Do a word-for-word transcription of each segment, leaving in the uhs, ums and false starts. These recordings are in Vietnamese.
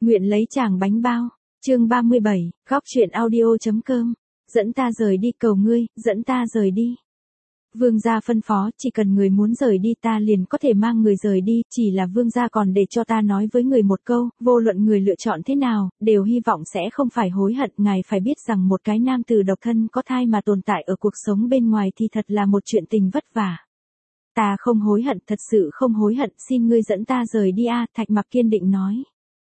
Nguyện lấy chàng bánh bao. Chương ba mươi bảy, góc truyện audio.com. Dẫn ta rời đi, cầu ngươi, dẫn ta rời đi. Vương gia phân phó, chỉ cần người muốn rời đi ta liền có thể mang người rời đi, chỉ là vương gia còn để cho ta nói với người một câu, vô luận người lựa chọn thế nào, đều hy vọng sẽ không phải hối hận. Ngài phải biết rằng một cái nam tử độc thân có thai mà tồn tại ở cuộc sống bên ngoài thì thật là một chuyện tình vất vả. Ta không hối hận, thật sự không hối hận, xin ngươi dẫn ta rời đi a, Thạch Mặc kiên định nói.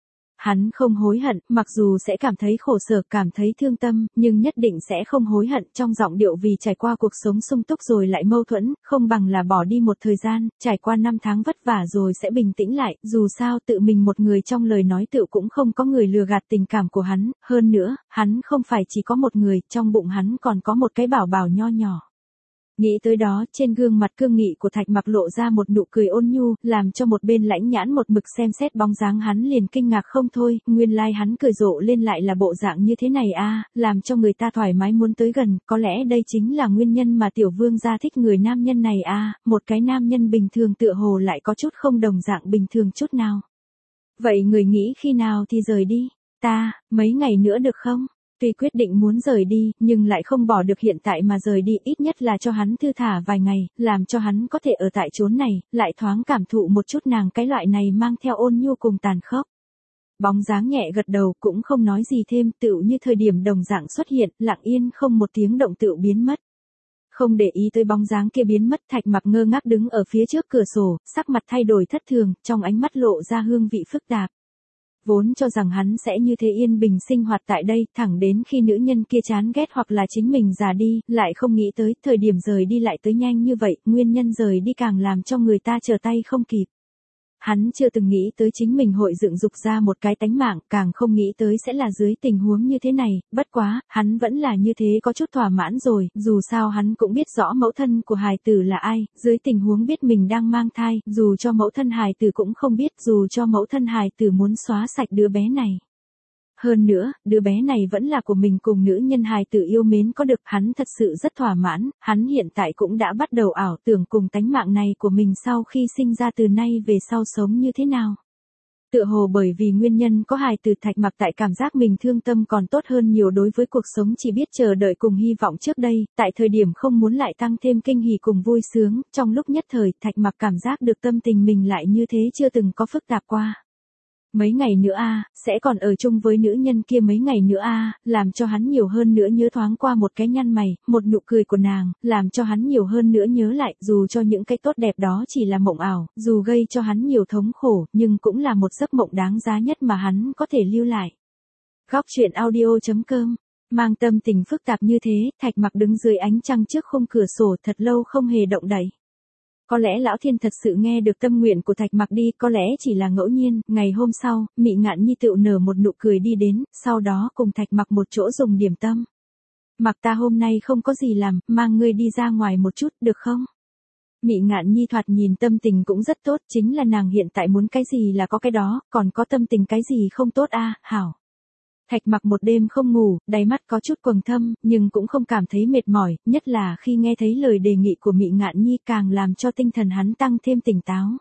Hắn không hối hận, mặc dù sẽ cảm thấy khổ sở, cảm thấy thương tâm, nhưng nhất định sẽ không hối hận. Trong giọng điệu vì trải qua cuộc sống sung túc rồi lại mâu thuẫn, không bằng là bỏ đi một thời gian, trải qua năm tháng vất vả rồi sẽ bình tĩnh lại, dù sao tự mình một người trong lời nói tự cũng không có người lừa gạt tình cảm của hắn, hơn nữa, hắn không phải chỉ có một người, trong bụng hắn còn có một cái bảo bảo nho nhỏ. Nghĩ tới đó, trên gương mặt cương nghị của Thạch Mặc lộ ra một nụ cười ôn nhu, làm cho một bên lãnh nhãn một mực xem xét bóng dáng hắn liền kinh ngạc không thôi, nguyên lai like hắn cười rộ lên lại là bộ dạng như thế này a, làm cho người ta thoải mái muốn tới gần, có lẽ đây chính là nguyên nhân mà tiểu vương gia thích người nam nhân này a, một cái nam nhân bình thường tựa hồ lại có chút không đồng dạng bình thường chút nào. Vậy người nghĩ khi nào thì rời đi? Ta, mấy ngày nữa được không? Tuy quyết định muốn rời đi, nhưng lại không bỏ được hiện tại mà rời đi, ít nhất là cho hắn thư thả vài ngày, làm cho hắn có thể ở tại chốn này, lại thoáng cảm thụ một chút nàng cái loại này mang theo ôn nhu cùng tàn khốc. Bóng dáng nhẹ gật đầu cũng không nói gì thêm, tựu như thời điểm đồng dạng xuất hiện, lặng yên không một tiếng động tựu biến mất. Không để ý tới bóng dáng kia biến mất, Thạch Mặc ngơ ngác đứng ở phía trước cửa sổ, sắc mặt thay đổi thất thường, trong ánh mắt lộ ra hương vị phức tạp. Vốn cho rằng hắn sẽ như thế yên bình sinh hoạt tại đây, thẳng đến khi nữ nhân kia chán ghét hoặc là chính mình già đi, lại không nghĩ tới, thời điểm rời đi lại tới nhanh như vậy, nguyên nhân rời đi càng làm cho người ta trở tay không kịp. Hắn chưa từng nghĩ tới chính mình hội dựng dục ra một cái tánh mạng, càng không nghĩ tới sẽ là dưới tình huống như thế này, bất quá, hắn vẫn là như thế có chút thỏa mãn rồi, dù sao hắn cũng biết rõ mẫu thân của hài tử là ai, dưới tình huống biết mình đang mang thai, dù cho mẫu thân hài tử cũng không biết, dù cho mẫu thân hài tử muốn xóa sạch đứa bé này. Hơn nữa, đứa bé này vẫn là của mình cùng nữ nhân hài tử yêu mến có được, hắn thật sự rất thỏa mãn, hắn hiện tại cũng đã bắt đầu ảo tưởng cùng tánh mạng này của mình sau khi sinh ra từ nay về sau sống như thế nào. Tựa hồ bởi vì nguyên nhân có hài tử, Thạch Mặc tại cảm giác mình thương tâm còn tốt hơn nhiều, đối với cuộc sống chỉ biết chờ đợi cùng hy vọng trước đây, tại thời điểm không muốn lại tăng thêm kinh hỉ cùng vui sướng, trong lúc nhất thời, Thạch Mặc cảm giác được tâm tình mình lại như thế chưa từng có phức tạp qua. Mấy ngày nữa a, sẽ còn ở chung với nữ nhân kia mấy ngày nữa a, làm cho hắn nhiều hơn nữa nhớ thoáng qua một cái nhăn mày, một nụ cười của nàng, làm cho hắn nhiều hơn nữa nhớ lại, dù cho những cái tốt đẹp đó chỉ là mộng ảo, dù gây cho hắn nhiều thống khổ, nhưng cũng là một giấc mộng đáng giá nhất mà hắn có thể lưu lại. Góc truyện audio.com. Mang tâm tình phức tạp như thế, Thạch Mặc đứng dưới ánh trăng trước khung cửa sổ thật lâu không hề động đậy. Có lẽ Lão Thiên thật sự nghe được tâm nguyện của Thạch Mặc đi, có lẽ chỉ là ngẫu nhiên. Ngày hôm sau, Mị Ngạn Nhi tựu nở một nụ cười đi đến, sau đó cùng Thạch Mặc một chỗ dùng điểm tâm. Mặc ta hôm nay không có gì làm, mang ngươi đi ra ngoài một chút, được không? Mị Ngạn Nhi thoạt nhìn tâm tình cũng rất tốt, chính là nàng hiện tại muốn cái gì là có cái đó, còn có tâm tình cái gì không tốt a, hảo. Thạch Mặc một đêm không ngủ, đáy mắt có chút quầng thâm, nhưng cũng không cảm thấy mệt mỏi, nhất là khi nghe thấy lời đề nghị của Mị Ngạn Nhi càng làm cho tinh thần hắn tăng thêm tỉnh táo.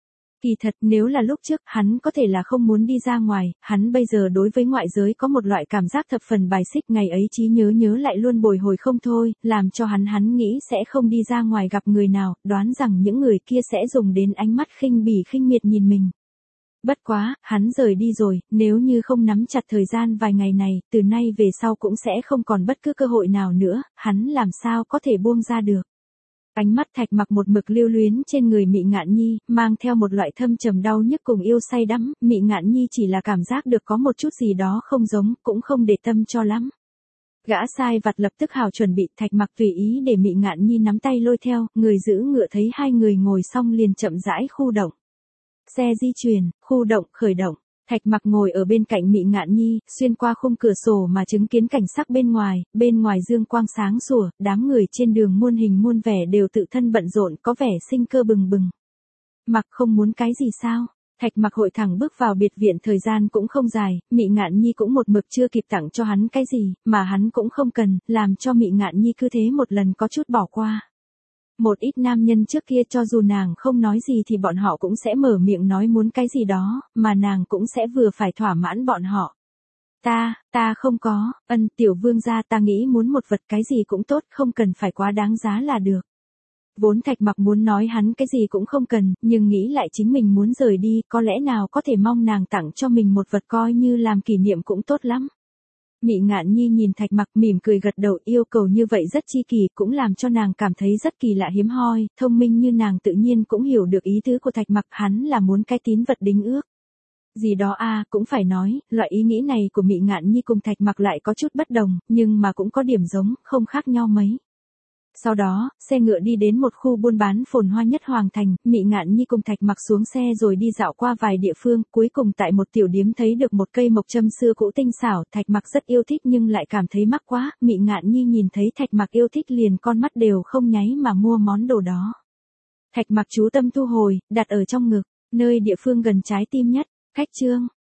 Kỳ thật nếu là lúc trước, hắn có thể là không muốn đi ra ngoài, hắn bây giờ đối với ngoại giới có một loại cảm giác thập phần bài xích, ngày ấy trí nhớ nhớ lại luôn bồi hồi không thôi, làm cho hắn hắn nghĩ sẽ không đi ra ngoài gặp người nào, đoán rằng những người kia sẽ dùng đến ánh mắt khinh bỉ khinh miệt nhìn mình. Bất quá, hắn rời đi rồi, nếu như không nắm chặt thời gian vài ngày này, từ nay về sau cũng sẽ không còn bất cứ cơ hội nào nữa, hắn làm sao có thể buông ra được. Ánh mắt Thạch Mặc một mực lưu luyến trên người Mị Ngạn Nhi, mang theo một loại thâm trầm đau nhức cùng yêu say đắm, Mị Ngạn Nhi chỉ là cảm giác được có một chút gì đó không giống, cũng không để tâm cho lắm. Gã sai vặt lập tức hào chuẩn bị, Thạch Mặc tùy ý để Mị Ngạn Nhi nắm tay lôi theo, người giữ ngựa thấy hai người ngồi xong liền chậm rãi khu động. Xe di chuyển, khu động, khởi động. Thạch Mặc ngồi ở bên cạnh Mị Ngạn Nhi, xuyên qua khung cửa sổ mà chứng kiến cảnh sắc bên ngoài, bên ngoài dương quang sáng sủa, đám người trên đường muôn hình muôn vẻ đều tự thân bận rộn, có vẻ sinh cơ bừng bừng. Mặc không muốn cái gì sao? Thạch Mặc hội thẳng bước vào biệt viện, thời gian cũng không dài, Mị Ngạn Nhi cũng một mực chưa kịp tặng cho hắn cái gì, mà hắn cũng không cần, làm cho Mị Ngạn Nhi cứ thế một lần có chút bỏ qua. Một ít nam nhân trước kia cho dù nàng không nói gì thì bọn họ cũng sẽ mở miệng nói muốn cái gì đó, mà nàng cũng sẽ vừa phải thỏa mãn bọn họ. Ta, ta không có, ân tiểu vương gia ta nghĩ muốn một vật cái gì cũng tốt, không cần phải quá đáng giá là được. Vốn Thạch Mặc muốn nói hắn cái gì cũng không cần, nhưng nghĩ lại chính mình muốn rời đi, có lẽ nào có thể mong nàng tặng cho mình một vật coi như làm kỷ niệm cũng tốt lắm. Mị Ngạn Nhi nhìn Thạch Mặc mỉm cười gật đầu, yêu cầu như vậy rất chi kỳ, cũng làm cho nàng cảm thấy rất kỳ lạ hiếm hoi, thông minh như nàng tự nhiên cũng hiểu được ý tứ của Thạch Mặc, hắn là muốn cái tín vật đính ước. Gì đó a à, cũng phải nói, loại ý nghĩ này của Mị Ngạn Nhi cùng Thạch Mặc lại có chút bất đồng, nhưng mà cũng có điểm giống, không khác nhau mấy. Sau đó, xe ngựa đi đến một khu buôn bán phồn hoa nhất Hoàng Thành, Mị Ngạn Nhi cùng Thạch Mặc xuống xe rồi đi dạo qua vài địa phương, cuối cùng tại một tiểu điếm thấy được một cây mộc châm xưa cũ tinh xảo, Thạch Mặc rất yêu thích nhưng lại cảm thấy mắc quá, Mị Ngạn Nhi nhìn thấy Thạch Mặc yêu thích liền con mắt đều không nháy mà mua món đồ đó. Thạch Mặc chú tâm thu hồi, đặt ở trong ngực, nơi địa phương gần trái tim nhất, cách chương.